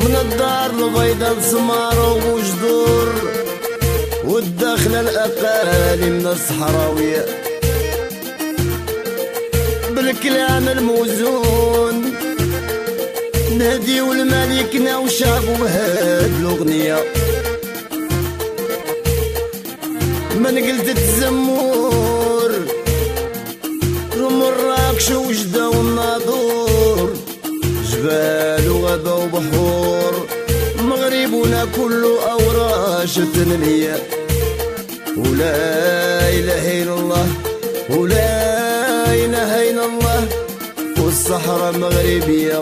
من الدار البيضا لسمارة وجدور، والداخلة الأقالي من الصحراوية، بالكلام الموزون نهديو لملكنا وشافوا هاد الأغنية. من قلت الزمور رم الراكش وجدة والناظور، جبال وغابة وبحور، مغربنا كله أوراش التنمية. ولا إله إلا الله ولا إله إلا الله، والصحراء مغربية.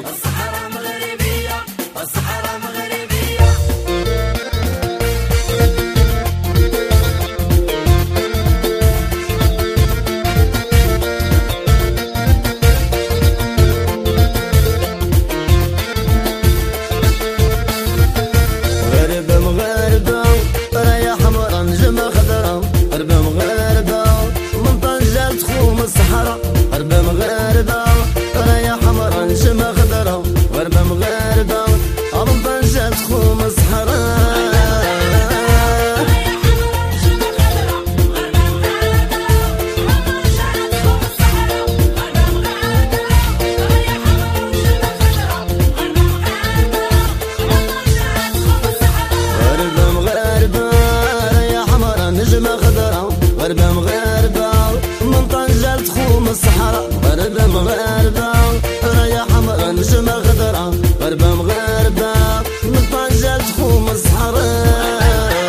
الصحراء غربة مغاربة، رايا حمرا نجمة خضرا، غربة مغاربة من طنجة تخوم الصحراء.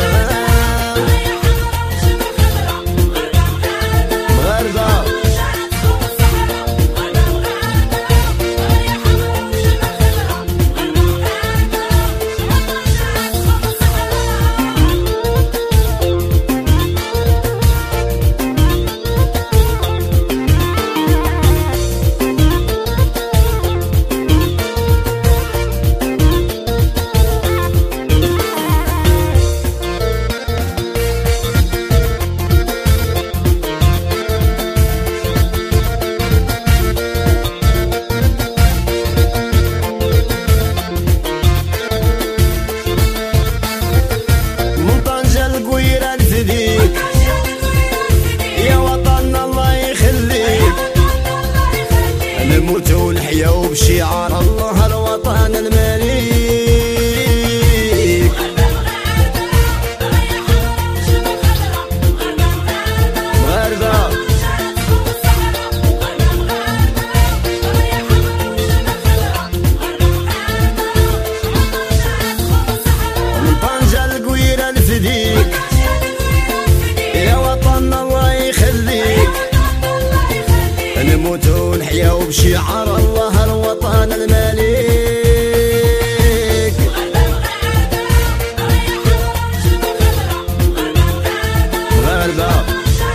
نموت ونحيا وبشعار الله الوطن المليك. مغاربة من طنجة القويرة الفديك، يا وطن الله يخليك. نموت ونحيا وبشعار الله الوطن المليك. مغاربة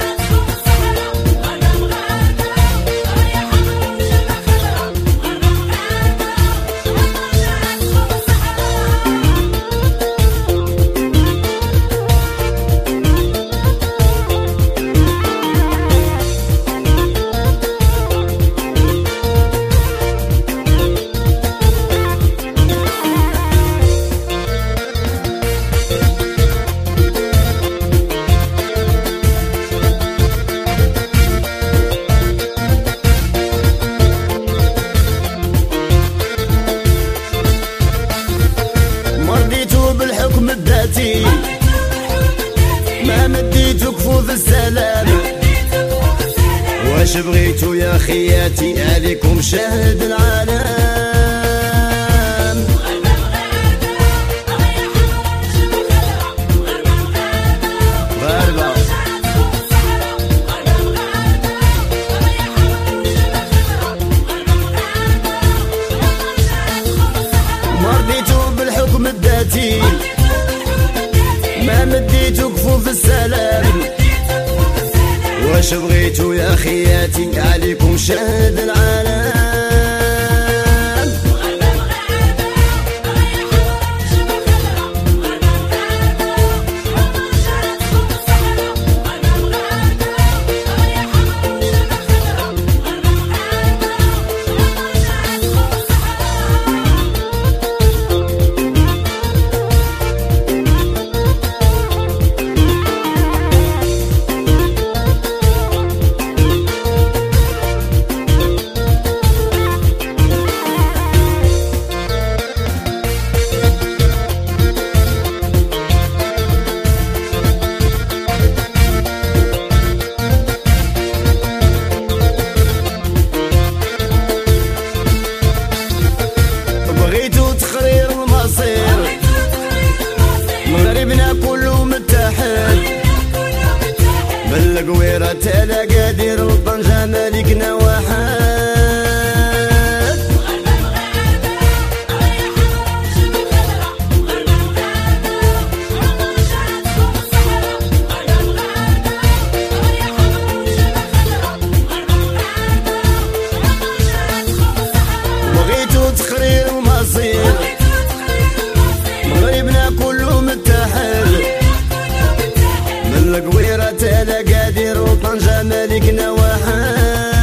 بالحكم الذاتي، ما مديتو كفوف السلام، واش بغيتو يا خياتي عليكم شاهد العالم. غاربة مرضيتو بالحكم الذاتي، ما مديتو كفوف السلام، واش بغيتو يا خياتي عليكم شاهد العالم. القويرة تالا قادر وطنجة مالكنا واحد. بغيتو تقرير ومصير مغربنا كله متحد، من القويرة تالا قادر وطنجة مالكنا واحد.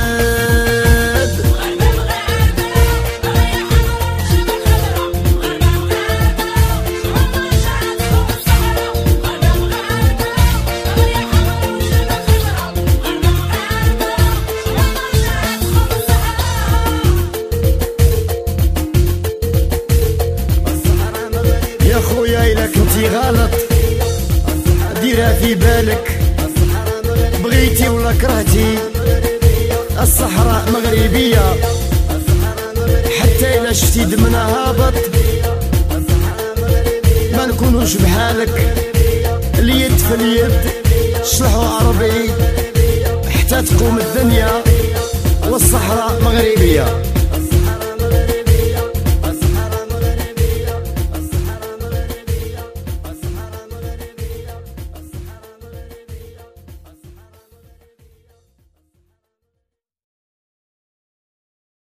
يا خويا إلا كنتي غلط ديرها في بالك، بغيتي ولا كرهتي الصحراء مغربية، حتى إلا شفتي دمنا هابط ما نكونوش بحالك. اليد في اليد شلحوا عربي حتى تقوم الدنيا والصحراء مغربية.